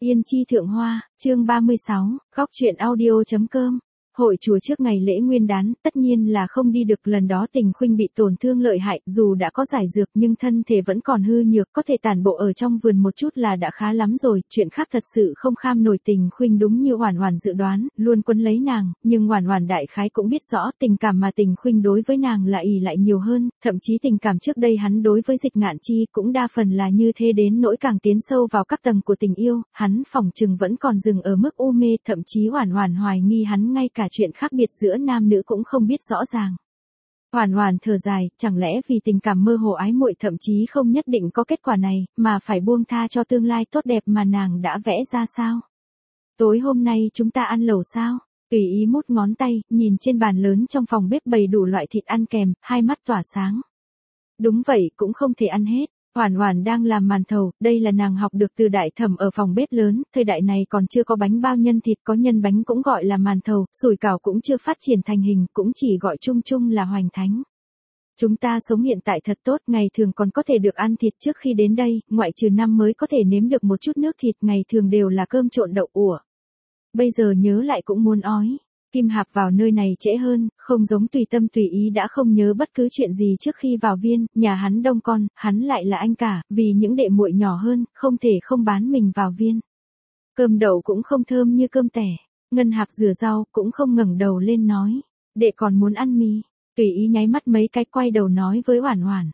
Yên chi thượng hoa, chương 36, góc truyện audio.com. Hội chùa trước ngày lễ Nguyên đán, tất nhiên là không đi được, lần đó Tình Khuynh bị tổn thương lợi hại, dù đã có giải dược nhưng thân thể vẫn còn hư nhược, có thể tản bộ ở trong vườn một chút là đã khá lắm rồi, chuyện khác thật sự không kham nổi. Tình Khuynh đúng như Oản Oản dự đoán, luôn quấn lấy nàng, nhưng Oản Oản đại khái cũng biết rõ tình cảm mà Tình Khuynh đối với nàng là ỷ lại nhiều hơn, thậm chí tình cảm trước đây hắn đối với Dịch Ngạn Chi cũng đa phần là như thế, đến nỗi càng tiến sâu vào các tầng của tình yêu, hắn phỏng chừng vẫn còn dừng ở mức u mê, thậm chí Oản Oản hoài nghi hắn ngay cả chuyện khác biệt giữa nam nữ cũng không biết rõ ràng. Oản Oản thở dài, chẳng lẽ vì tình cảm mơ hồ ái muội thậm chí không nhất định có kết quả này, mà phải buông tha cho tương lai tốt đẹp mà nàng đã vẽ ra sao? Tối hôm nay chúng ta ăn lẩu sao? Tùy ý mút ngón tay, nhìn trên bàn lớn trong phòng bếp bày đủ loại thịt ăn kèm, hai mắt tỏa sáng. Đúng vậy, cũng không thể ăn hết. Oản Oản đang làm màn thầu, đây là nàng học được từ đại thẩm ở phòng bếp lớn, thời đại này còn chưa có bánh bao nhân thịt, có nhân bánh cũng gọi là màn thầu, sủi cảo cũng chưa phát triển thành hình, cũng chỉ gọi chung chung là hoành thánh. Chúng ta sống hiện tại thật tốt, ngày thường còn có thể được ăn thịt, trước khi đến đây, ngoại trừ năm mới có thể nếm được một chút nước thịt, ngày thường đều là cơm trộn đậu ủa. Bây giờ nhớ lại cũng muốn ói. Kim Hạp vào nơi này trễ hơn, không giống Tùy Tâm Tùy Ý đã không nhớ bất cứ chuyện gì trước khi vào viên, nhà hắn đông con, hắn lại là anh cả, vì những đệ muội nhỏ hơn, không thể không bán mình vào viên. Cơm đậu cũng không thơm như cơm tẻ, Ngân Hạp rửa rau cũng không ngẩng đầu lên nói, đệ còn muốn ăn mì. Tùy Ý nháy mắt mấy cái quay đầu nói với Oản Oản,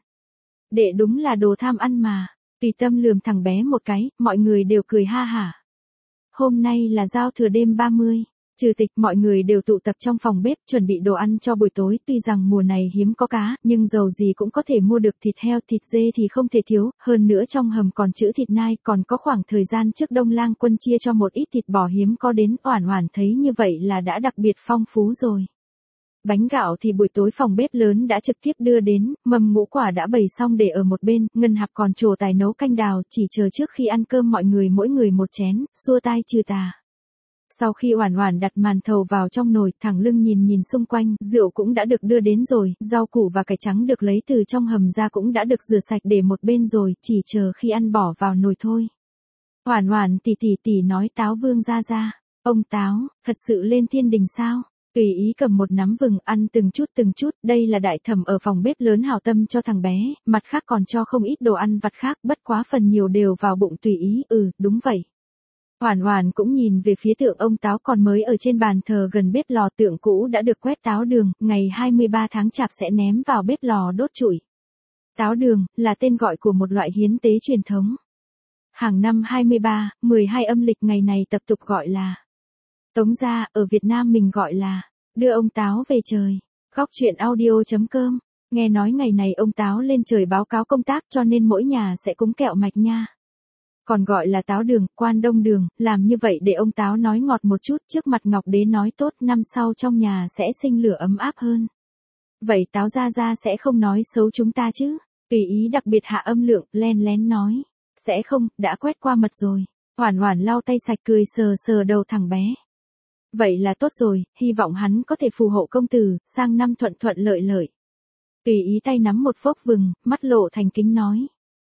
đệ đúng là đồ tham ăn mà. Tùy Tâm lườm thằng bé một cái, mọi người đều cười ha hả. Hôm nay là giao thừa đêm 30. Trừ tịch, mọi người đều tụ tập trong phòng bếp chuẩn bị đồ ăn cho buổi tối, tuy rằng mùa này hiếm có cá, nhưng dầu gì cũng có thể mua được thịt heo, thịt dê thì không thể thiếu, hơn nữa trong hầm còn trữ thịt nai, còn có khoảng thời gian trước Đông Lang Quân chia cho một ít thịt bò hiếm có đến, Oản Oản thấy như vậy là đã đặc biệt phong phú rồi. Bánh gạo thì buổi tối phòng bếp lớn đã trực tiếp đưa đến, mầm ngũ quả đã bày xong để ở một bên, Ngân Hạp còn trổ tài nấu canh đào, chỉ chờ trước khi ăn cơm mọi người mỗi người một chén, xua tai trừ tà. Sau khi Oản Oản đặt màn thầu vào trong nồi, thẳng lưng nhìn nhìn xung quanh, rượu cũng đã được đưa đến rồi, rau củ và cải trắng được lấy từ trong hầm ra cũng đã được rửa sạch để một bên rồi, chỉ chờ khi ăn bỏ vào nồi thôi. Oản Oản tỉ tỉ tỉ nói Táo Vương ra ra, ông Táo, thật sự lên thiên đình sao? Tùy Ý cầm một nắm vừng ăn từng chút, đây là đại thẩm ở phòng bếp lớn hảo tâm cho thằng bé, mặt khác còn cho không ít đồ ăn vặt khác, bất quá phần nhiều đều vào bụng Tùy Ý, đúng vậy. Oản Oản cũng nhìn về phía tượng ông Táo còn mới ở trên bàn thờ gần bếp lò, tượng cũ đã được quét táo đường, ngày 23 tháng Chạp sẽ ném vào bếp lò đốt trụi. Táo đường là tên gọi của một loại hiến tế truyền thống. Hàng năm 23, 12 âm lịch ngày này tập tục gọi là Tống gia, ở Việt Nam mình gọi là đưa ông Táo về trời. Góc truyện audio.com. Nghe nói ngày này ông Táo lên trời báo cáo công tác cho nên mỗi nhà sẽ cúng kẹo mạch nha. Còn gọi là táo đường, quan đông đường, làm như vậy để ông Táo nói ngọt một chút, trước mặt Ngọc Đế nói tốt, năm sau trong nhà sẽ sinh lửa ấm áp hơn. Vậy Táo gia gia sẽ không nói xấu chúng ta chứ? Tùy Ý đặc biệt hạ âm lượng, len lén nói. Sẽ không, đã quét qua mật rồi. Oản Oản lau tay sạch cười sờ sờ đầu thằng bé. Vậy là tốt rồi, hy vọng hắn có thể phù hộ công tử, sang năm thuận thuận lợi lợi. Tùy Ý tay nắm một phốc vừng, mắt lộ thành kính nói.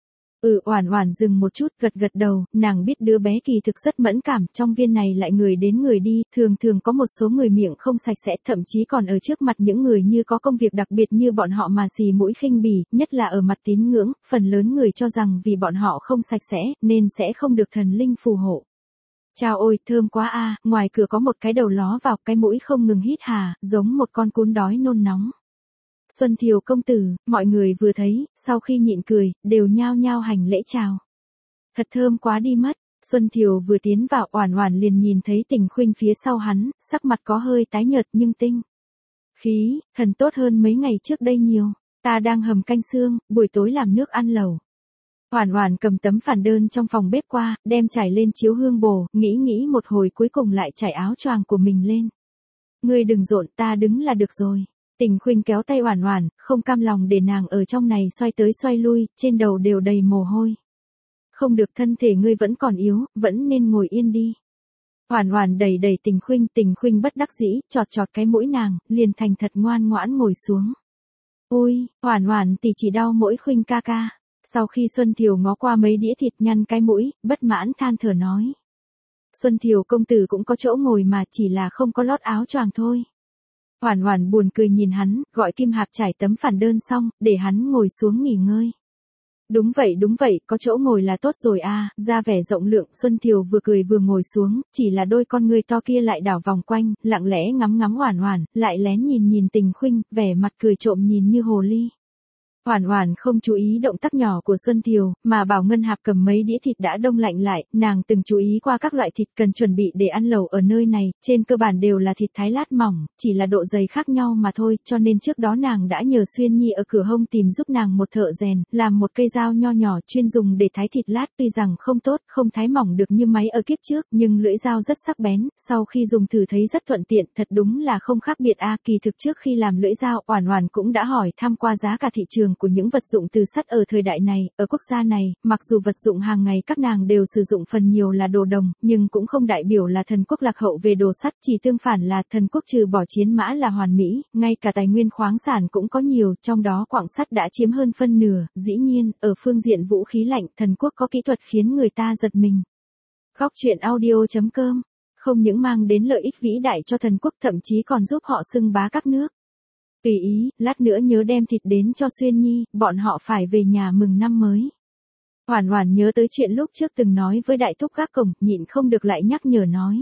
Oản Oản dừng một chút, gật gật đầu, nàng biết đứa bé kỳ thực rất mẫn cảm, trong viên này lại người đến người đi, thường có một số người miệng không sạch sẽ, thậm chí còn ở trước mặt những người như có công việc đặc biệt như bọn họ mà xì mũi khinh bỉ, nhất là ở mặt tín ngưỡng, phần lớn người cho rằng vì bọn họ không sạch sẽ, nên sẽ không được thần linh phù hộ. Chao ôi, thơm quá a, ngoài cửa có một cái đầu ló vào, cái mũi không ngừng hít hà, giống một con cún đói nôn nóng. Xuân Thiều công tử, mọi người vừa thấy, sau khi nhịn cười, đều nhao nhao hành lễ chào. Thật thơm quá đi mất. Xuân Thiều vừa tiến vào, Oản Oản liền nhìn thấy Tình Khuynh phía sau hắn, sắc mặt có hơi tái nhợt nhưng tinh khí thần tốt hơn mấy ngày trước đây nhiều. Ta đang hầm canh xương, buổi tối làm nước ăn lẩu. Oản Oản cầm tấm phản đơn trong phòng bếp qua, đem trải lên chiếu hương bồ, nghĩ một hồi cuối cùng lại trải áo choàng của mình lên. Ngươi đừng rộn, ta đứng là được rồi. Tình Khuynh kéo tay Oản Oản, không cam lòng để nàng ở trong này xoay tới xoay lui, trên đầu đều đầy mồ hôi. Không được, thân thể ngươi vẫn còn yếu, vẫn nên ngồi yên đi. Oản Oản đẩy Tình Khuynh bất đắc dĩ, chọt cái mũi nàng, liền thành thật ngoan ngoãn ngồi xuống. Ôi, Oản Oản tỷ chỉ đau mỗi Khuynh ca ca. Sau khi Xuân Thiều ngó qua mấy đĩa thịt nhăn cái mũi, bất mãn than thở nói. Xuân Thiều công tử cũng có chỗ ngồi mà, chỉ là không có lót áo choàng thôi. Hoản Hoản buồn cười nhìn hắn, gọi Kim Hạp trải tấm phản đơn xong, để hắn ngồi xuống nghỉ ngơi. Đúng vậy, có chỗ ngồi là tốt rồi à, ra vẻ rộng lượng. Xuân Thiều vừa cười vừa ngồi xuống, chỉ là đôi con ngươi to kia lại đảo vòng quanh, lặng lẽ ngắm ngắm Hoản Hoản, lại lén nhìn nhìn Tình Khuynh, vẻ mặt cười trộm nhìn như hồ ly. Hoản Hoản không chú ý động tác nhỏ của Xuân Thiều, mà bảo Ngân Hạp cầm mấy đĩa thịt đã đông lạnh lại, nàng từng chú ý qua các loại thịt cần chuẩn bị để ăn lẩu ở nơi này, trên cơ bản đều là thịt thái lát mỏng, chỉ là độ dày khác nhau mà thôi, cho nên trước đó nàng đã nhờ Xuyên Nhi ở cửa hông tìm giúp nàng một thợ rèn, làm một cây dao nho nhỏ chuyên dùng để thái thịt lát, tuy rằng không tốt, không thái mỏng được như máy ở kiếp trước, nhưng lưỡi dao rất sắc bén, sau khi dùng thử thấy rất thuận tiện, thật đúng là không khác biệt a. Kỳ thực trước khi làm lưỡi dao, Hoản Hoản cũng đã hỏi tham qua giá cả thị trường của những vật dụng từ sắt ở thời đại này, ở quốc gia này, mặc dù vật dụng hàng ngày các nàng đều sử dụng phần nhiều là đồ đồng, nhưng cũng không đại biểu là thần quốc lạc hậu về đồ sắt, chỉ tương phản là thần quốc trừ bỏ chiến mã là hoàn mỹ, ngay cả tài nguyên khoáng sản cũng có nhiều, trong đó quặng sắt đã chiếm hơn phân nửa, dĩ nhiên, ở phương diện vũ khí lạnh, thần quốc có kỹ thuật khiến người ta giật mình. Góc truyện audio.com không những mang đến lợi ích vĩ đại cho thần quốc, thậm chí còn giúp họ xưng bá các nước. Tùy ý, lát nữa nhớ đem thịt đến cho Xuyên Nhi, bọn họ phải về nhà mừng năm mới. Hoản Hoản nhớ tới chuyện lúc trước từng nói với đại thúc gác cổng, nhịn không được lại nhắc nhở nói.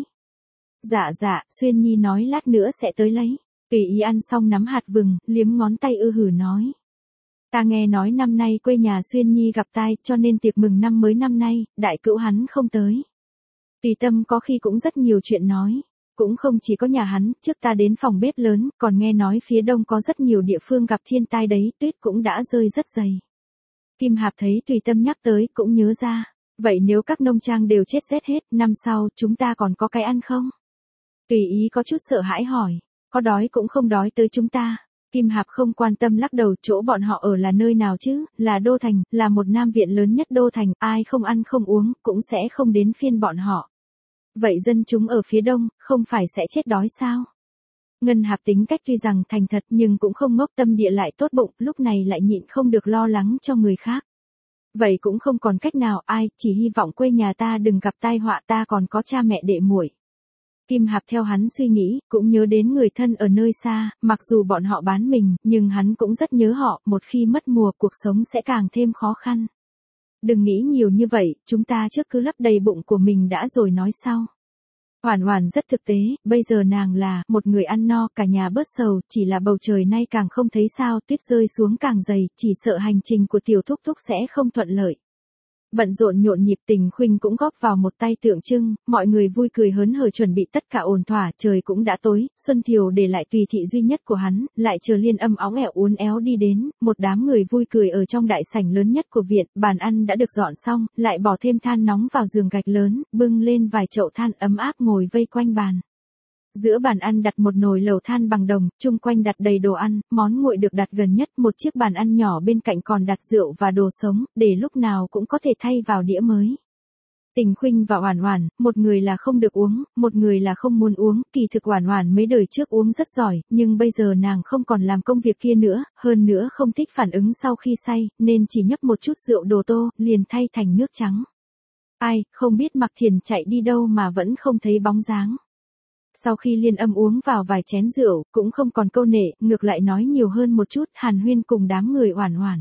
Dạ, Xuyên Nhi nói lát nữa sẽ tới lấy. Tùy ý ăn xong nắm hạt vừng, liếm ngón tay hử nói. Ta nghe nói năm nay quê nhà Xuyên Nhi gặp tai, cho nên tiệc mừng năm mới năm nay, đại cữu hắn không tới. Tùy Tâm có khi cũng rất nhiều chuyện nói. Cũng không chỉ có nhà hắn, trước ta đến phòng bếp lớn, còn nghe nói phía đông có rất nhiều địa phương gặp thiên tai đấy, tuyết cũng đã rơi rất dày. Kim Hạp thấy Tùy Tâm nhắc tới, cũng nhớ ra. Vậy nếu các nông trang đều chết rét hết, năm sau, chúng ta còn có cái ăn không? Tùy Ý có chút sợ hãi hỏi, có đói cũng không đói tới chúng ta. Kim Hạp không quan tâm lắc đầu, chỗ bọn họ ở là nơi nào chứ, là Đô Thành, là một nam viện lớn nhất Đô Thành, ai không ăn không uống, cũng sẽ không đến phiên bọn họ. Vậy dân chúng ở phía đông, không phải sẽ chết đói sao? Ngân Hạp tính cách tuy rằng thành thật nhưng cũng không ngốc, tâm địa lại tốt bụng, lúc này lại nhịn không được lo lắng cho người khác. Vậy cũng không còn cách nào, ai, chỉ hy vọng quê nhà ta đừng gặp tai họa, ta còn có cha mẹ đệ muội. Kim Hạp theo hắn suy nghĩ, cũng nhớ đến người thân ở nơi xa, mặc dù bọn họ bán mình, nhưng hắn cũng rất nhớ họ, một khi mất mùa cuộc sống sẽ càng thêm khó khăn. Đừng nghĩ nhiều như vậy, chúng ta trước cứ lấp đầy bụng của mình đã rồi nói sau. Hoản Hoản rất thực tế, bây giờ nàng là một người ăn no, cả nhà bớt sầu, chỉ là bầu trời nay càng không thấy sao, tuyết rơi xuống càng dày, chỉ sợ hành trình của tiểu thúc thúc sẽ không thuận lợi. Bận rộn nhộn nhịp, Tình Khuynh cũng góp vào một tay tượng trưng, mọi người vui cười hớn hở chuẩn bị tất cả ổn thỏa, trời cũng đã tối, Xuân Thiều để lại Tùy thị duy nhất của hắn, lại chờ Liên Âm óng ẻo uốn éo đi đến, một đám người vui cười ở trong đại sảnh lớn nhất của viện, bàn ăn đã được dọn xong, lại bỏ thêm than nóng vào giường gạch lớn, bưng lên vài chậu than ấm áp ngồi vây quanh bàn. Giữa bàn ăn đặt một nồi lẩu than bằng đồng, chung quanh đặt đầy đồ ăn, món nguội được đặt gần nhất, một chiếc bàn ăn nhỏ bên cạnh còn đặt rượu và đồ sống, để lúc nào cũng có thể thay vào đĩa mới. Tình Khuynh và Hoản Hoản, một người là không được uống, một người là không muốn uống, kỳ thực Hoản Hoản mấy đời trước uống rất giỏi, nhưng bây giờ nàng không còn làm công việc kia nữa, hơn nữa không thích phản ứng sau khi say, nên chỉ nhấp một chút rượu đồ tô, liền thay thành nước trắng. Ai, không biết Mặc Thiền chạy đi đâu mà vẫn không thấy bóng dáng. Sau khi Liên Âm uống vào vài chén rượu, cũng không còn câu nệ, ngược lại nói nhiều hơn một chút, hàn huyên cùng đám người Hoản Hoản.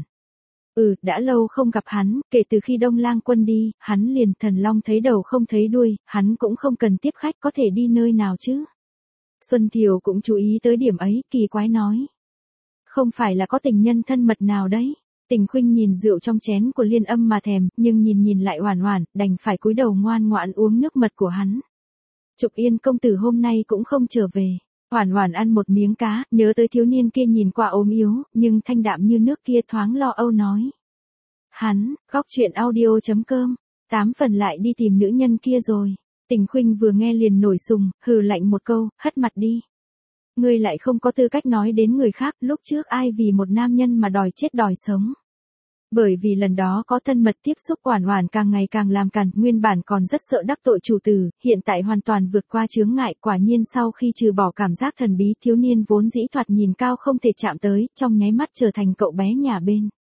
Đã lâu không gặp hắn, kể từ khi Đông Lang quân đi, hắn liền thần long thấy đầu không thấy đuôi, hắn cũng không cần tiếp khách, có thể đi nơi nào chứ. Xuân Thiều cũng chú ý tới điểm ấy, kỳ quái nói. Không phải là có tình nhân thân mật nào đấy. Tình Khuynh nhìn rượu trong chén của Liên Âm mà thèm, nhưng nhìn lại Hoản Hoản, đành phải cúi đầu ngoan ngoãn uống nước mật của hắn. Trục Yên công tử hôm nay cũng không trở về. Hoản Hoản ăn một miếng cá, nhớ tới thiếu niên kia nhìn qua ốm yếu, nhưng thanh đạm như nước kia thoáng lo âu nói. Hắn, góc truyện audio.com, 8 phần lại đi tìm nữ nhân kia rồi. Tình Khuynh vừa nghe liền nổi sùng, hừ lạnh một câu, hất mặt đi. Ngươi lại không có tư cách nói đến người khác, lúc trước ai vì một nam nhân mà đòi chết đòi sống. Bởi vì lần đó có thân mật tiếp xúc, Hoản Hoản càng ngày càng làm càn, nguyên bản còn rất sợ đắc tội chủ tử, hiện tại hoàn toàn vượt qua chướng ngại, quả nhiên sau khi trừ bỏ cảm giác thần bí, thiếu niên vốn dĩ thoạt nhìn cao không thể chạm tới, trong nháy mắt trở thành cậu bé nhà bên.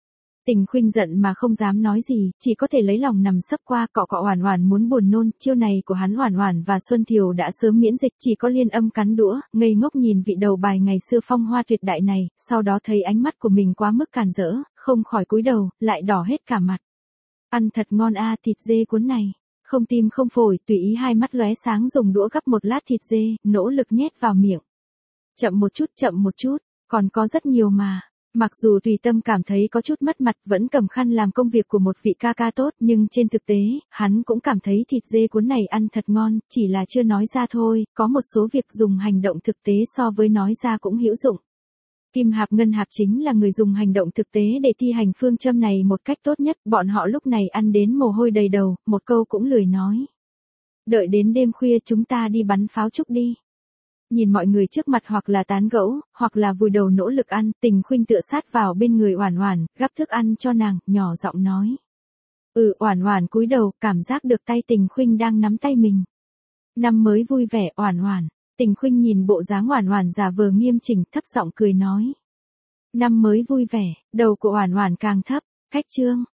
Tình Khuynh giận mà không dám nói gì, chỉ có thể lấy lòng nằm sấp qua cọ cọ Oản Oản muốn buồn nôn, chiêu này của hắn Oản Oản và Xuân Thiều đã sớm miễn dịch, chỉ có Liên Âm cắn đũa, ngây ngốc nhìn vị đầu bài ngày xưa phong hoa tuyệt đại này, sau đó thấy ánh mắt của mình quá mức càn rỡ, không khỏi cúi đầu, lại đỏ hết cả mặt. Ăn thật ngon a, thịt dê cuốn này, không tim không phổi, tùy ý hai mắt lóe sáng dùng đũa gắp một lát thịt dê, nỗ lực nhét vào miệng. Chậm một chút, còn có rất nhiều mà. Mặc dù Tùy Tâm cảm thấy có chút mất mặt vẫn cầm khăn làm công việc của một vị ca ca tốt nhưng trên thực tế, hắn cũng cảm thấy thịt dê cuốn này ăn thật ngon, chỉ là chưa nói ra thôi, có một số việc dùng hành động thực tế so với nói ra cũng hữu dụng. Kim Hạp Ngân Hạp chính là người dùng hành động thực tế để thi hành phương châm này một cách tốt nhất, bọn họ lúc này ăn đến mồ hôi đầy đầu, một câu cũng lười nói. Đợi đến đêm khuya chúng ta đi bắn pháo trúc đi. Nhìn mọi người trước mặt hoặc là tán gẫu, hoặc là vùi đầu nỗ lực ăn, Tình Khuynh tựa sát vào bên người Oản Oản, gắp thức ăn cho nàng, nhỏ giọng nói. Oản Oản cúi đầu, cảm giác được tay Tình Khuynh đang nắm tay mình. Năm mới vui vẻ, Oản Oản. Tình Khuynh nhìn bộ dáng Oản Oản giả vờ nghiêm chỉnh, thấp giọng cười nói. Năm mới vui vẻ, đầu của Oản Oản càng thấp, khách trương.